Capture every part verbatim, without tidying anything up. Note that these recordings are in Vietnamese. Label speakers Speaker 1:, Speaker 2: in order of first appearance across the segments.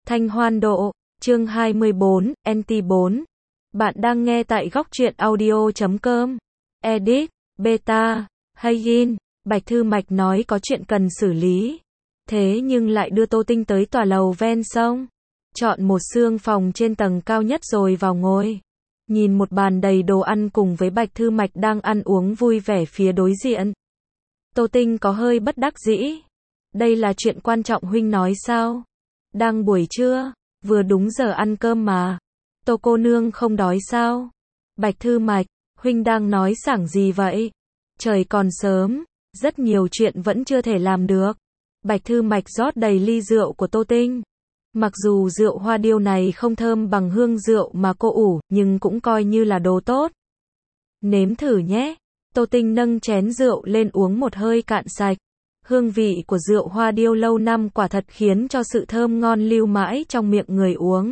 Speaker 1: Thanh Hoan Độ, chương hai mươi bốn, en tê bốn. Bạn đang nghe tại góc truyện audio chấm com. Edit, Beta, Hayin, Bạch Thư Mạch nói có chuyện cần xử lý. Thế nhưng lại đưa Tô Tinh tới tòa lầu ven sông. Chọn một xương phòng trên tầng cao nhất rồi vào ngồi. Nhìn một bàn đầy đồ ăn cùng với Bạch Thư Mạch đang ăn uống vui vẻ phía đối diện. Tô Tinh có hơi bất đắc dĩ. Đây là chuyện quan trọng huynh nói sao? Đang buổi trưa, vừa đúng giờ ăn cơm mà. Tô cô nương không đói sao? Bạch Thư Mạch, huynh đang nói sảng gì vậy? Trời còn sớm, rất nhiều chuyện vẫn chưa thể làm được. Bạch Thư Mạch rót đầy ly rượu của Tô Tinh. Mặc dù rượu hoa điêu này không thơm bằng hương rượu mà cô ủ, nhưng cũng coi như là đồ tốt. Nếm thử nhé. Tô Tinh nâng chén rượu lên uống một hơi cạn sạch. Hương vị của rượu hoa điêu lâu năm quả thật khiến cho sự thơm ngon lưu mãi trong miệng người uống.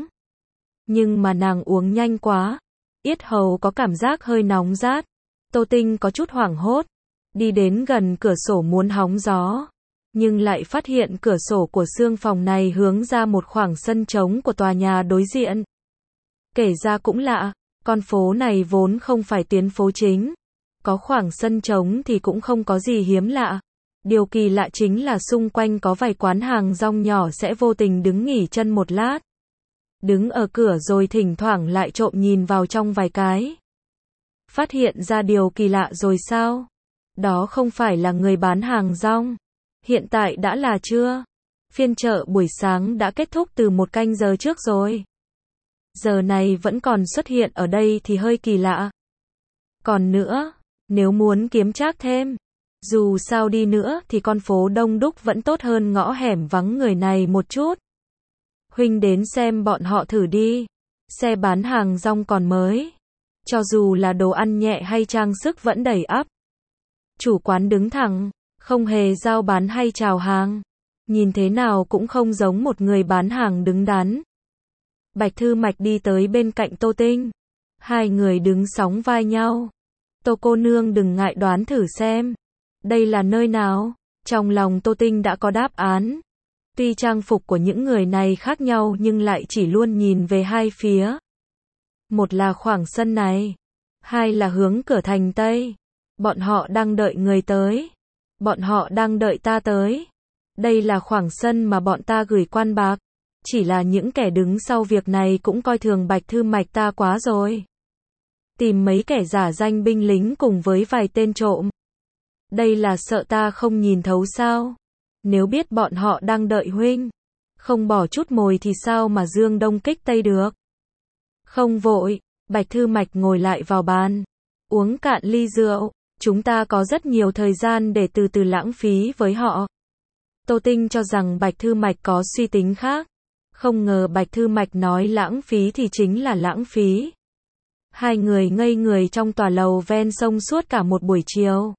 Speaker 1: Nhưng mà nàng uống nhanh quá. Yết hầu có cảm giác hơi nóng rát. Tô Tinh có chút hoảng hốt. Đi đến gần cửa sổ muốn hóng gió. Nhưng lại phát hiện cửa sổ của xương phòng này hướng ra một khoảng sân trống của tòa nhà đối diện. Kể ra cũng lạ, con phố này vốn không phải tuyến phố chính. Có khoảng sân trống thì cũng không có gì hiếm lạ. Điều kỳ lạ chính là xung quanh có vài quán hàng rong nhỏ sẽ vô tình đứng nghỉ chân một lát. Đứng ở cửa rồi thỉnh thoảng lại trộm nhìn vào trong vài cái. Phát hiện ra điều kỳ lạ rồi sao? Đó không phải là người bán hàng rong. Hiện tại đã là trưa. Phiên chợ buổi sáng đã kết thúc từ một canh giờ trước rồi. Giờ này vẫn còn xuất hiện ở đây thì hơi kỳ lạ. Còn nữa, nếu muốn kiếm trác thêm, dù sao đi nữa thì con phố đông đúc vẫn tốt hơn ngõ hẻm vắng người này một chút. Huynh đến xem bọn họ thử đi. Xe bán hàng rong còn mới. Cho dù là đồ ăn nhẹ hay trang sức vẫn đầy ắp. Chủ quán đứng thẳng, không hề giao bán hay chào hàng. Nhìn thế nào cũng không giống một người bán hàng đứng đắn. Bạch Thư Mạch đi tới bên cạnh Tô Tinh. Hai người đứng sóng vai nhau. Tô cô nương đừng ngại đoán thử xem. Đây là nơi nào? Trong lòng Tô Tinh đã có đáp án. Tuy trang phục của những người này khác nhau nhưng lại chỉ luôn nhìn về hai phía. Một là khoảng sân này. Hai là hướng cửa thành Tây. Bọn họ đang đợi người tới. Bọn họ đang đợi ta tới. Đây là khoảng sân mà bọn ta gửi quan bạc. Chỉ là những kẻ đứng sau việc này cũng coi thường Bạch Thư Mạch ta quá rồi. Tìm mấy kẻ giả danh binh lính cùng với vài tên trộm. Đây là sợ ta không nhìn thấu sao? Nếu biết bọn họ đang đợi huynh, không bỏ chút mồi thì sao mà dương đông kích tây được? Không vội, Bạch Thư Mạch ngồi lại vào bàn, uống cạn ly rượu, chúng ta có rất nhiều thời gian để từ từ lãng phí với họ. Tô Tinh cho rằng Bạch Thư Mạch có suy tính khác, không ngờ Bạch Thư Mạch nói lãng phí thì chính là lãng phí. Hai người ngây người trong tòa lầu ven sông suốt cả một buổi chiều.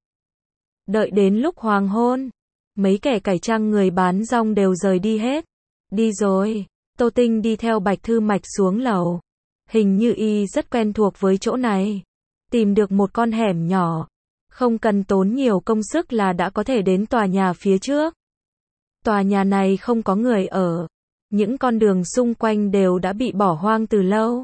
Speaker 1: Đợi đến lúc hoàng hôn, mấy kẻ cải trang người bán rong đều rời đi hết. Đi rồi, Tô Tinh đi theo Bạch Thư Mạch xuống lầu. Hình như y rất quen thuộc với chỗ này. Tìm được một con hẻm nhỏ. Không cần tốn nhiều công sức là đã có thể đến tòa nhà phía trước. Tòa nhà này không có người ở. Những con đường xung quanh đều đã bị bỏ hoang từ lâu.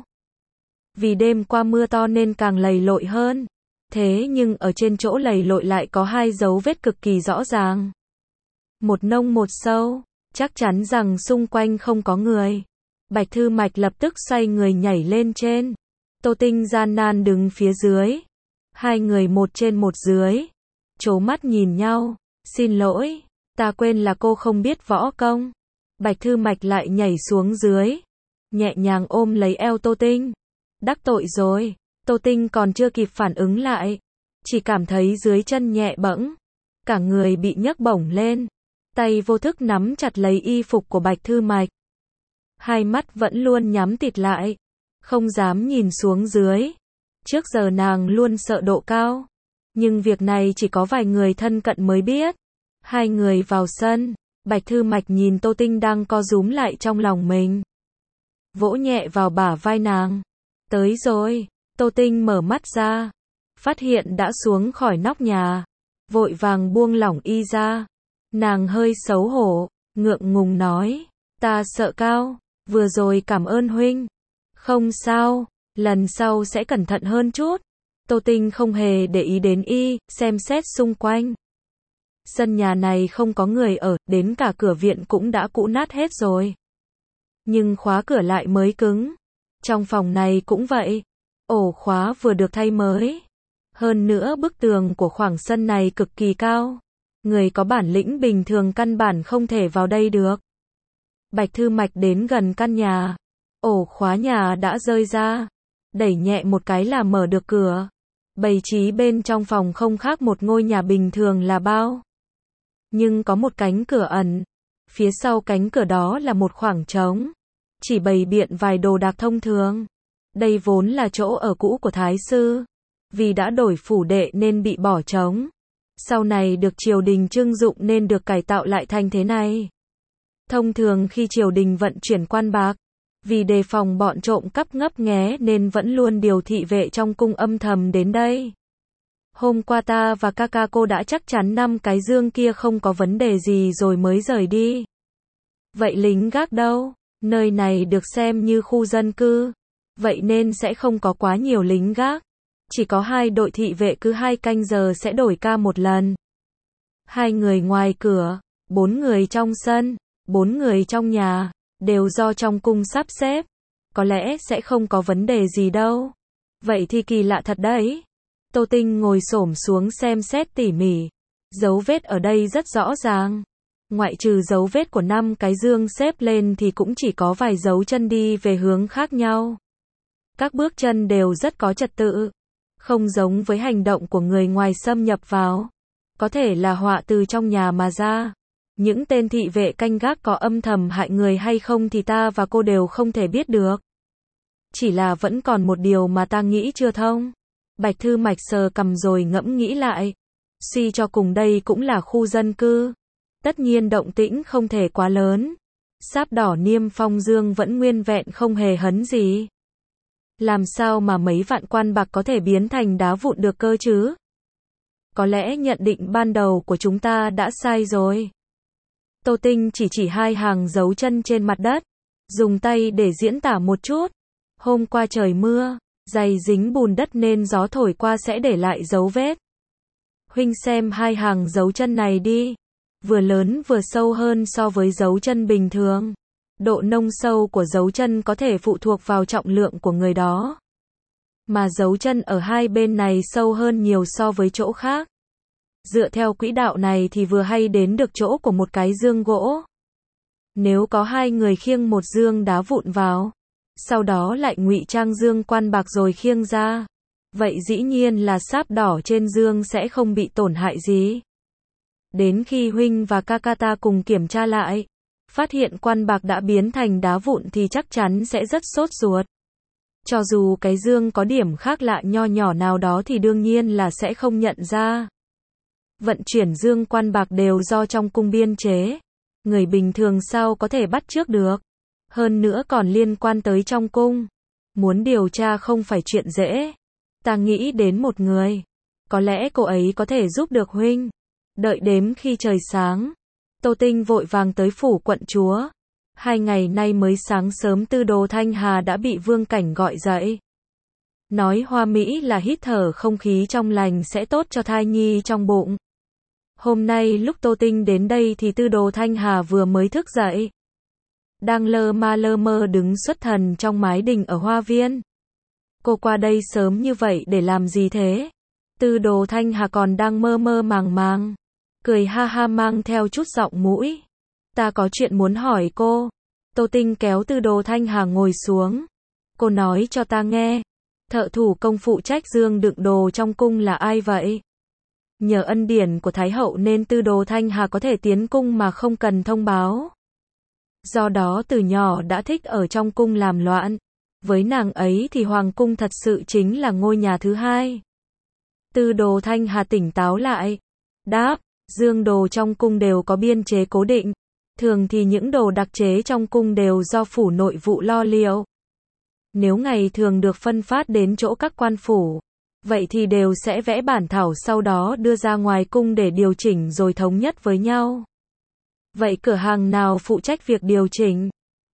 Speaker 1: Vì đêm qua mưa to nên càng lầy lội hơn. Thế nhưng ở trên chỗ lầy lội lại có hai dấu vết cực kỳ rõ ràng. Một nông một sâu, chắc chắn rằng xung quanh không có người. Bạch Thư Mạch lập tức xoay người nhảy lên trên. Tô Tinh gian nan đứng phía dưới. Hai người một trên một dưới. Trố mắt nhìn nhau. Xin lỗi, ta quên là cô không biết võ công. Bạch Thư Mạch lại nhảy xuống dưới. Nhẹ nhàng ôm lấy eo Tô Tinh. Đắc tội rồi. Tô Tinh còn chưa kịp phản ứng lại. Chỉ cảm thấy dưới chân nhẹ bẫng. Cả người bị nhấc bổng lên. Tay vô thức nắm chặt lấy y phục của Bạch Thư Mạch. Hai mắt vẫn luôn nhắm tịt lại. Không dám nhìn xuống dưới. Trước giờ nàng luôn sợ độ cao. Nhưng việc này chỉ có vài người thân cận mới biết. Hai người vào sân. Bạch Thư Mạch nhìn Tô Tinh đang co rúm lại trong lòng mình. Vỗ nhẹ vào bả vai nàng. Tới rồi. Tô Tinh mở mắt ra. Phát hiện đã xuống khỏi nóc nhà. Vội vàng buông lỏng y ra. Nàng hơi xấu hổ. Ngượng ngùng nói. Ta sợ cao. Vừa rồi cảm ơn huynh. Không sao, lần sau sẽ cẩn thận hơn chút. Tô Tinh không hề để ý đến y, xem xét xung quanh. Sân nhà này không có người ở, đến cả cửa viện cũng đã cũ nát hết rồi. Nhưng khóa cửa lại mới cứng. Trong phòng này cũng vậy. Ổ khóa vừa được thay mới. Hơn nữa bức tường của khoảng sân này cực kỳ cao. Người có bản lĩnh bình thường căn bản không thể vào đây được. Bạch Thư Mạch đến gần căn nhà. Ổ khóa nhà đã rơi ra. Đẩy nhẹ một cái là mở được cửa. Bày trí bên trong phòng không khác một ngôi nhà bình thường là bao. Nhưng có một cánh cửa ẩn. Phía sau cánh cửa đó là một khoảng trống. Chỉ bày biện vài đồ đạc thông thường. Đây vốn là chỗ ở cũ của Thái sư. Vì đã đổi phủ đệ nên bị bỏ trống. Sau này được triều đình trưng dụng nên được cải tạo lại thành thế này. Thông thường khi triều đình vận chuyển quan bạc, vì đề phòng bọn trộm cắp ngấp nghé nên vẫn luôn điều thị vệ trong cung âm thầm đến đây. Hôm qua ta và ca ca cô đã chắc chắn năm cái dương kia không có vấn đề gì rồi mới rời đi. Vậy lính gác đâu? Nơi này được xem như khu dân cư. Vậy nên sẽ không có quá nhiều lính gác. Chỉ có hai đội thị vệ cứ hai canh giờ sẽ đổi ca một lần. Hai người ngoài cửa, bốn người trong sân, bốn người trong nhà, đều do trong cung sắp xếp. Có lẽ sẽ không có vấn đề gì đâu. Vậy thì kỳ lạ thật đấy. Tô Tinh ngồi xổm xuống xem xét tỉ mỉ. Dấu vết ở đây rất rõ ràng. Ngoại trừ dấu vết của năm cái dương xếp lên thì cũng chỉ có vài dấu chân đi về hướng khác nhau. Các bước chân đều rất có trật tự. Không giống với hành động của người ngoài xâm nhập vào. Có thể là họa từ trong nhà mà ra. Những tên thị vệ canh gác có âm thầm hại người hay không thì ta và cô đều không thể biết được. Chỉ là vẫn còn một điều mà ta nghĩ chưa thông. Bạch Thư Mạch sờ cằm rồi ngẫm nghĩ lại. Suy cho cùng đây cũng là khu dân cư. Tất nhiên động tĩnh không thể quá lớn. Sáp đỏ niêm phong dương vẫn nguyên vẹn không hề hấn gì. Làm sao mà mấy vạn quan bạc có thể biến thành đá vụn được cơ chứ? Có lẽ nhận định ban đầu của chúng ta đã sai rồi. Tô Tinh chỉ chỉ hai hàng dấu chân trên mặt đất. Dùng tay để diễn tả một chút. Hôm qua trời mưa, giày dính bùn đất nên gió thổi qua sẽ để lại dấu vết. Huynh xem hai hàng dấu chân này đi. Vừa lớn vừa sâu hơn so với dấu chân bình thường. Độ nông sâu của dấu chân có thể phụ thuộc vào trọng lượng của người đó. Mà dấu chân ở hai bên này sâu hơn nhiều so với chỗ khác. Dựa theo quỹ đạo này thì vừa hay đến được chỗ của một cái dương gỗ. Nếu có hai người khiêng một dương đá vụn vào, sau đó lại ngụy trang dương quan bạc rồi khiêng ra, vậy dĩ nhiên là sáp đỏ trên dương sẽ không bị tổn hại gì. Đến khi huynh và Kakata cùng kiểm tra lại, phát hiện quan bạc đã biến thành đá vụn thì chắc chắn sẽ rất sốt ruột. Cho dù cái dương có điểm khác lạ nho nhỏ nào đó thì đương nhiên là sẽ không nhận ra. Vận chuyển dương quan bạc đều do trong cung biên chế. Người bình thường sao có thể bắt chước được. Hơn nữa còn liên quan tới trong cung. Muốn điều tra không phải chuyện dễ. Ta nghĩ đến một người. Có lẽ cô ấy có thể giúp được huynh. Đợi đếm khi trời sáng. Tô Tinh vội vàng tới phủ quận chúa. Hai ngày nay mới sáng sớm Tư Đồ Thanh Hà đã bị Vương Cảnh gọi dậy. Nói hoa mỹ là hít thở không khí trong lành sẽ tốt cho thai nhi trong bụng. Hôm nay lúc Tô Tinh đến đây thì Tư Đồ Thanh Hà vừa mới thức dậy. Đang lơ ma lơ mơ đứng xuất thần trong mái đình ở hoa viên. Cô qua đây sớm như vậy để làm gì thế? Tư Đồ Thanh Hà còn đang mơ mơ màng màng. Cười ha ha mang theo chút giọng mũi. Ta có chuyện muốn hỏi cô. Tô Tinh kéo Tư Đồ Thanh Hà ngồi xuống. Cô nói cho ta nghe. Thợ thủ công phụ trách dương đựng đồ trong cung là ai vậy? Nhờ ân điển của Thái hậu nên Tư Đồ Thanh Hà có thể tiến cung mà không cần thông báo. Do đó từ nhỏ đã thích ở trong cung làm loạn. Với nàng ấy thì hoàng cung thật sự chính là ngôi nhà thứ hai. Tư Đồ Thanh Hà tỉnh táo lại. Đáp, dương đồ trong cung đều có biên chế cố định. Thường thì những đồ đặc chế trong cung đều do phủ nội vụ lo liệu. Nếu ngày thường được phân phát đến chỗ các quan phủ, vậy thì đều sẽ vẽ bản thảo sau đó đưa ra ngoài cung để điều chỉnh rồi thống nhất với nhau. Vậy cửa hàng nào phụ trách việc điều chỉnh?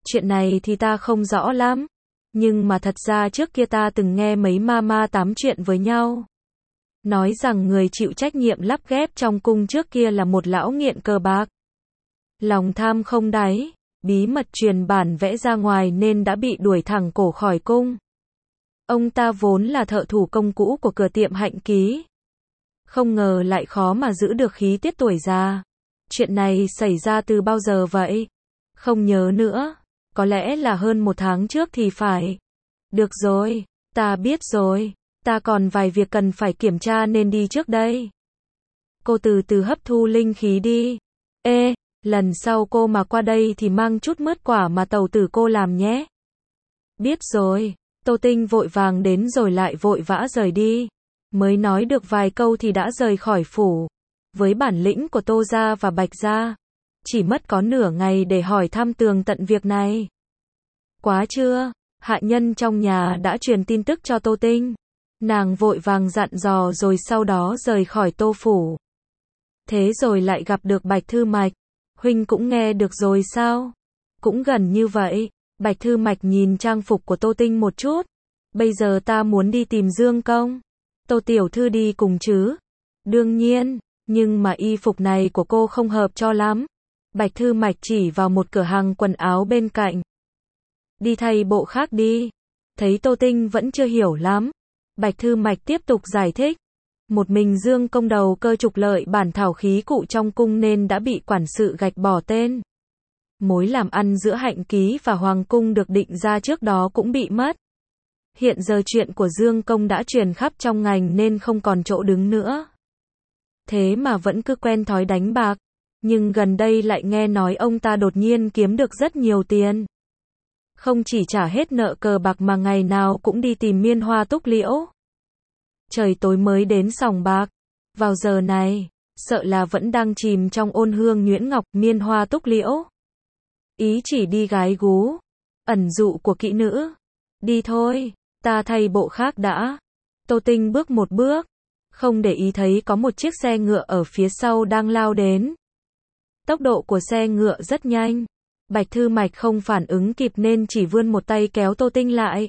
Speaker 1: Chuyện này thì ta không rõ lắm. Nhưng mà thật ra trước kia ta từng nghe mấy mama tám chuyện với nhau. Nói rằng người chịu trách nhiệm lắp ghép trong cung trước kia là một lão nghiện cờ bạc. Lòng tham không đáy, bí mật truyền bản vẽ ra ngoài nên đã bị đuổi thẳng cổ khỏi cung. Ông ta vốn là thợ thủ công cũ của cửa tiệm Hạnh Ký. Không ngờ lại khó mà giữ được khí tiết tuổi già. Chuyện này xảy ra từ bao giờ vậy? Không nhớ nữa. Có lẽ là hơn một tháng trước thì phải. Được rồi, ta biết rồi. Ta còn vài việc cần phải kiểm tra nên đi trước đây. Cô từ từ hấp thu linh khí đi. Ê, lần sau cô mà qua đây thì mang chút mứt quả mà tàu tử cô làm nhé. Biết rồi. Tô Tinh vội vàng đến rồi lại vội vã rời đi. Mới nói được vài câu thì đã rời khỏi phủ. Với bản lĩnh của Tô gia và Bạch gia, chỉ mất có nửa ngày để hỏi thăm tường tận việc này. Quá chưa? Hạ nhân trong nhà đã truyền tin tức cho Tô Tinh. Nàng vội vàng dặn dò rồi sau đó rời khỏi Tô phủ. Thế rồi lại gặp được Bạch Thư Mạch. Huynh cũng nghe được rồi sao? Cũng gần như vậy. Bạch Thư Mạch nhìn trang phục của Tô Tinh một chút. Bây giờ ta muốn đi tìm Dương Công. Tô tiểu thư đi cùng chứ? Đương nhiên, nhưng mà y phục này của cô không hợp cho lắm. Bạch Thư Mạch chỉ vào một cửa hàng quần áo bên cạnh. Đi thay bộ khác đi. Thấy Tô Tinh vẫn chưa hiểu lắm. Bạch Thư Mạch tiếp tục giải thích. Một mình Dương Công đầu cơ trục lợi bản thảo khí cụ trong cung nên đã bị quản sự gạch bỏ tên. Mối làm ăn giữa Hạnh Ký và Hoàng cung được định ra trước đó cũng bị mất. Hiện giờ chuyện của Dương Công đã truyền khắp trong ngành nên không còn chỗ đứng nữa. Thế mà vẫn cứ quen thói đánh bạc. Nhưng gần đây lại nghe nói ông ta đột nhiên kiếm được rất nhiều tiền. Không chỉ trả hết nợ cờ bạc mà ngày nào cũng đi tìm Miên Hoa Túc Liễu. Trời tối mới đến sòng bạc. Vào giờ này, sợ là vẫn đang chìm trong ôn hương nhuyễn ngọc Miên Hoa Túc Liễu. Ý chỉ đi gái gú. Ẩn dụ của kỹ nữ. Đi thôi, ta thay bộ khác đã. Tô Tinh bước một bước. Không để ý thấy có một chiếc xe ngựa ở phía sau đang lao đến. Tốc độ của xe ngựa rất nhanh. Bạch Thư Mạch không phản ứng kịp nên chỉ vươn một tay kéo Tô Tinh lại.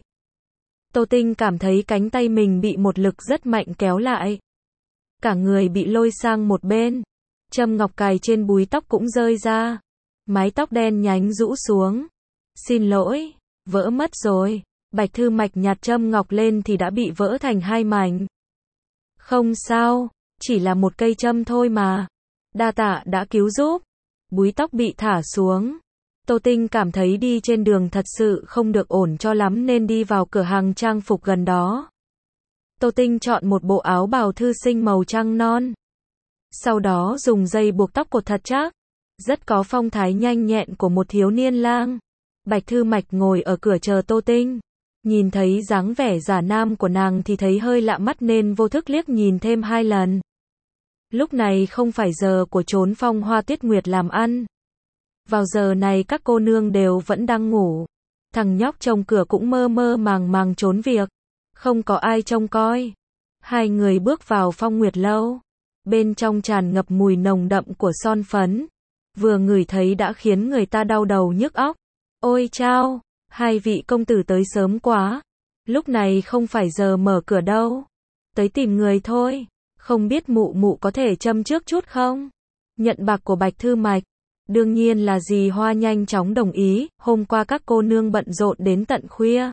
Speaker 1: Tô Tinh cảm thấy cánh tay mình bị một lực rất mạnh kéo lại. Cả người bị lôi sang một bên. Châm ngọc cài trên búi tóc cũng rơi ra. Mái tóc đen nhánh rũ xuống. Xin lỗi, vỡ mất rồi. Bạch Thư Mạch nhặt châm ngọc lên thì đã bị vỡ thành hai mảnh. Không sao, chỉ là một cây châm thôi mà. Đa tạ đã cứu giúp. Búi tóc bị thả xuống. Tô Tinh cảm thấy đi trên đường thật sự không được ổn cho lắm nên đi vào cửa hàng trang phục gần đó. Tô Tinh chọn một bộ áo bào thư sinh màu trắng non. Sau đó dùng dây buộc tóc cột thật chắc. Rất có phong thái nhanh nhẹn của một thiếu niên lang. Bạch Thư Mạch ngồi ở cửa chờ Tô Tinh. Nhìn thấy dáng vẻ giả nam của nàng thì thấy hơi lạ mắt nên vô thức liếc nhìn thêm hai lần. Lúc này không phải giờ của trốn phong hoa tuyết nguyệt làm ăn. Vào giờ này các cô nương đều vẫn đang ngủ. Thằng nhóc trông cửa cũng mơ mơ màng màng trốn việc. Không có ai trông coi. Hai người bước vào Phong Nguyệt lâu. Bên trong tràn ngập mùi nồng đậm của son phấn. Vừa ngửi thấy đã khiến người ta đau đầu nhức óc. Ôi chao, hai vị công tử tới sớm quá. Lúc này không phải giờ mở cửa đâu. Tới tìm người thôi. Không biết mụ mụ có thể châm trước chút không? Nhận bạc của Bạch Thư Mạch. Đương nhiên là dì Hoa nhanh chóng đồng ý. Hôm qua các cô nương bận rộn đến tận khuya.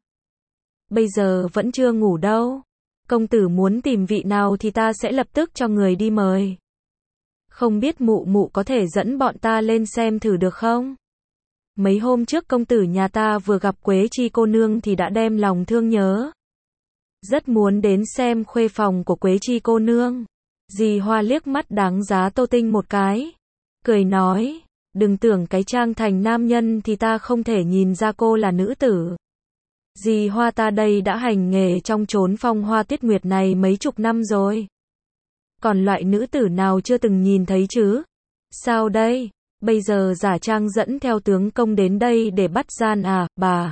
Speaker 1: Bây giờ vẫn chưa ngủ đâu. Công tử muốn tìm vị nào thì ta sẽ lập tức cho người đi mời. Không biết mụ mụ có thể dẫn bọn ta lên xem thử được không? Mấy hôm trước công tử nhà ta vừa gặp Quế Chi cô nương thì đã đem lòng thương nhớ. Rất muốn đến xem khuê phòng của Quế Chi cô nương. Dì Hoa liếc mắt đáng giá Tô Tinh một cái. Cười nói, đừng tưởng cái trang thành nam nhân thì ta không thể nhìn ra cô là nữ tử. Dì Hoa ta đây đã hành nghề trong chốn phong hoa tuyết nguyệt này mấy chục năm rồi. Còn loại nữ tử nào chưa từng nhìn thấy chứ? Sao đây? Bây giờ giả trang dẫn theo tướng công đến đây để bắt gian à, bà?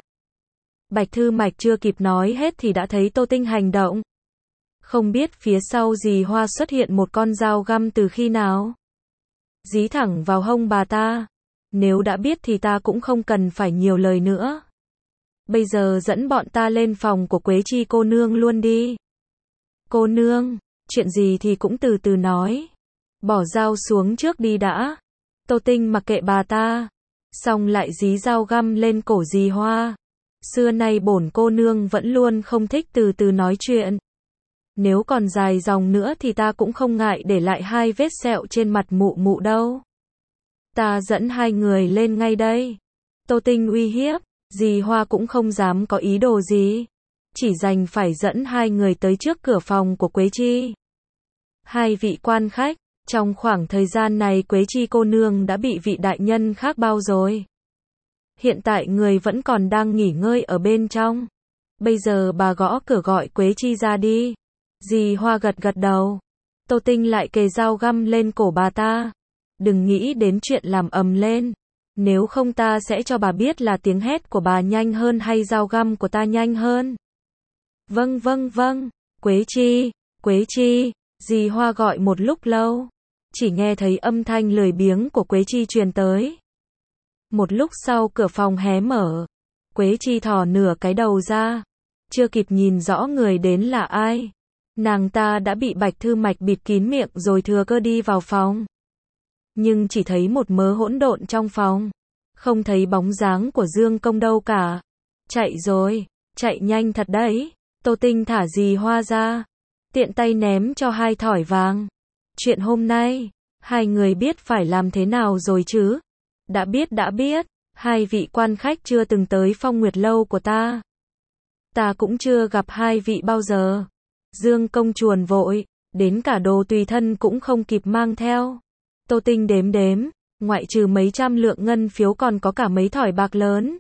Speaker 1: Bạch Thư Mạch chưa kịp nói hết thì đã thấy Tô Tinh hành động. Không biết phía sau dì Hoa xuất hiện một con dao găm từ khi nào? Dí thẳng vào hông bà ta. Nếu đã biết thì ta cũng không cần phải nhiều lời nữa. Bây giờ dẫn bọn ta lên phòng của Quế Chi cô nương luôn đi. Cô nương, chuyện gì thì cũng từ từ nói. Bỏ dao xuống trước đi đã. Tô Tinh mặc kệ bà ta. Xong lại dí dao găm lên cổ dì Hoa. Xưa nay bổn cô nương vẫn luôn không thích từ từ nói chuyện. Nếu còn dài dòng nữa thì ta cũng không ngại để lại hai vết sẹo trên mặt mụ mụ đâu. Ta dẫn hai người lên ngay đây. Tô Tinh uy hiếp, dì Hoa cũng không dám có ý đồ gì. Chỉ đành phải dẫn hai người tới trước cửa phòng của Quế Chi. Hai vị quan khách, trong khoảng thời gian này Quế Chi cô nương đã bị vị đại nhân khác bao rồi. Hiện tại người vẫn còn đang nghỉ ngơi ở bên trong. Bây giờ bà gõ cửa gọi Quế Chi ra đi. Dì Hoa gật gật đầu. Tô Tinh lại kề dao găm lên cổ bà ta. Đừng nghĩ đến chuyện làm ầm lên. Nếu không ta sẽ cho bà biết là tiếng hét của bà nhanh hơn hay dao găm của ta nhanh hơn. Vâng vâng vâng, Quế Chi, Quế Chi, dì Hoa gọi một lúc lâu. Chỉ nghe thấy âm thanh lười biếng của Quế Chi truyền tới. Một lúc sau cửa phòng hé mở. Quế Chi thò nửa cái đầu ra. Chưa kịp nhìn rõ người đến là ai. Nàng ta đã bị Bạch Thư Mạch bịt kín miệng rồi thừa cơ đi vào phòng. Nhưng chỉ thấy một mớ hỗn độn trong phòng. Không thấy bóng dáng của Dương Công đâu cả. Chạy rồi, chạy nhanh thật đấy. Tô Tinh thả dì Hoa ra. Tiện tay ném cho hai thỏi vàng. Chuyện hôm nay, hai người biết phải làm thế nào rồi chứ? Đã biết đã biết, hai vị quan khách chưa từng tới Phong Nguyệt lâu của ta. Ta cũng chưa gặp hai vị bao giờ. Dương Công chuồn vội, đến cả đồ tùy thân cũng không kịp mang theo. Tô Tinh đếm đếm, ngoại trừ mấy trăm lượng ngân phiếu còn có cả mấy thỏi bạc lớn.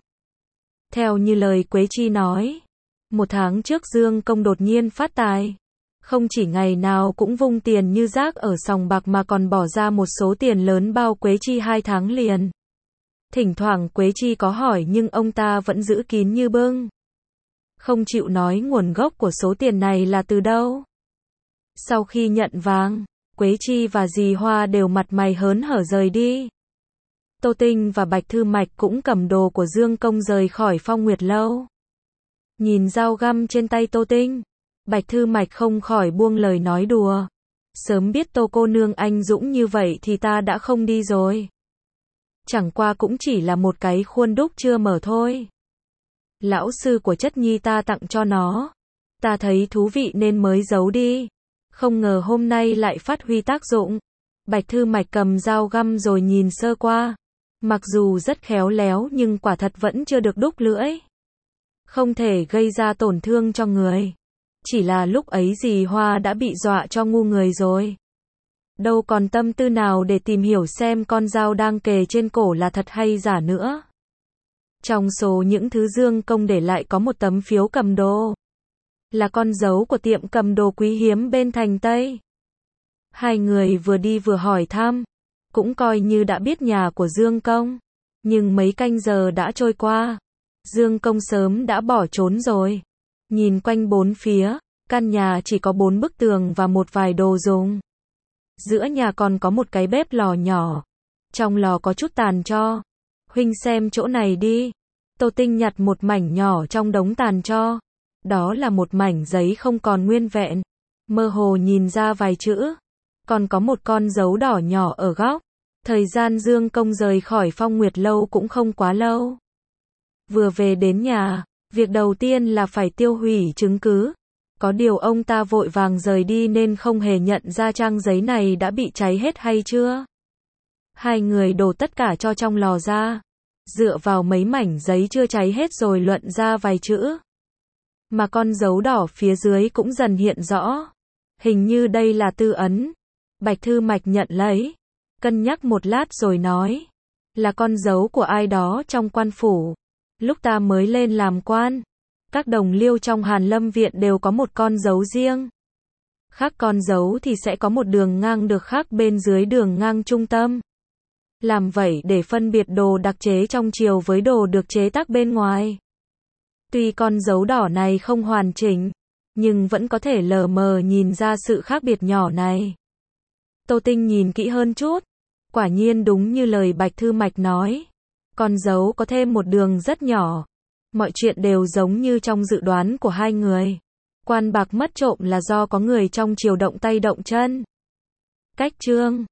Speaker 1: Theo như lời Quế Chi nói, một tháng trước Dương Công đột nhiên phát tài. Không chỉ ngày nào cũng vung tiền như rác ở sòng bạc mà còn bỏ ra một số tiền lớn bao Quế Chi hai tháng liền. Thỉnh thoảng Quế Chi có hỏi nhưng ông ta vẫn giữ kín như bưng. Không chịu nói nguồn gốc của số tiền này là từ đâu. Sau khi nhận vàng, Quế Chi và dì Hoa đều mặt mày hớn hở rời đi. Tô Tinh và Bạch Thư Mạch cũng cầm đồ của Dương Công rời khỏi Phong Nguyệt lâu. Nhìn dao găm trên tay Tô Tinh, Bạch Thư Mạch không khỏi buông lời nói đùa. Sớm biết Tô cô nương anh dũng như vậy thì ta đã không đi rồi. Chẳng qua cũng chỉ là một cái khuôn đúc chưa mở thôi. Lão sư của chất nhi ta tặng cho nó. Ta thấy thú vị nên mới giấu đi. Không ngờ hôm nay lại phát huy tác dụng. Bạch Thư Mạch cầm dao găm rồi nhìn sơ qua. Mặc dù rất khéo léo nhưng quả thật vẫn chưa được đúc lưỡi. Không thể gây ra tổn thương cho người. Chỉ là lúc ấy dì Hoa đã bị dọa cho ngu người rồi. Đâu còn tâm tư nào để tìm hiểu xem con dao đang kề trên cổ là thật hay giả nữa. Trong số những thứ Dương Công để lại có một tấm phiếu cầm đồ. Là con dấu của tiệm cầm đồ quý hiếm bên thành Tây. Hai người vừa đi vừa hỏi thăm. Cũng coi như đã biết nhà của Dương Công. Nhưng mấy canh giờ đã trôi qua. Dương Công sớm đã bỏ trốn rồi. Nhìn quanh bốn phía, căn nhà chỉ có bốn bức tường và một vài đồ dùng. Giữa nhà còn có một cái bếp lò nhỏ. Trong lò có chút tàn tro. Huynh xem chỗ này đi. Tô Tinh nhặt một mảnh nhỏ trong đống tàn tro. Đó là một mảnh giấy không còn nguyên vẹn. Mơ hồ nhìn ra vài chữ. Còn có một con dấu đỏ nhỏ ở góc. Thời gian Dương Công rời khỏi Phong Nguyệt lâu cũng không quá lâu. Vừa về đến nhà, việc đầu tiên là phải tiêu hủy chứng cứ. Có điều ông ta vội vàng rời đi nên không hề nhận ra trang giấy này đã bị cháy hết hay chưa. Hai người đổ tất cả cho trong lò ra. Dựa vào mấy mảnh giấy chưa cháy hết rồi luận ra vài chữ. Mà con dấu đỏ phía dưới cũng dần hiện rõ. Hình như đây là tư ấn. Bạch Thư Mạch nhận lấy. Cân nhắc một lát rồi nói. Là con dấu của ai đó trong quan phủ. Lúc ta mới lên làm quan. Các đồng liêu trong Hàn Lâm Viện đều có một con dấu riêng. Khác con dấu thì sẽ có một đường ngang được khắc bên dưới đường ngang trung tâm. Làm vậy để phân biệt đồ đặc chế trong triều với đồ được chế tác bên ngoài. Tuy con dấu đỏ này không hoàn chỉnh, nhưng vẫn có thể lờ mờ nhìn ra sự khác biệt nhỏ này. Tô Tinh nhìn kỹ hơn chút. Quả nhiên đúng như lời Bạch Thư Mạch nói. Con dấu có thêm một đường rất nhỏ. Mọi chuyện đều giống như trong dự đoán của hai người. Quan bạc mất trộm là do có người trong triều động tay động chân. Cách chương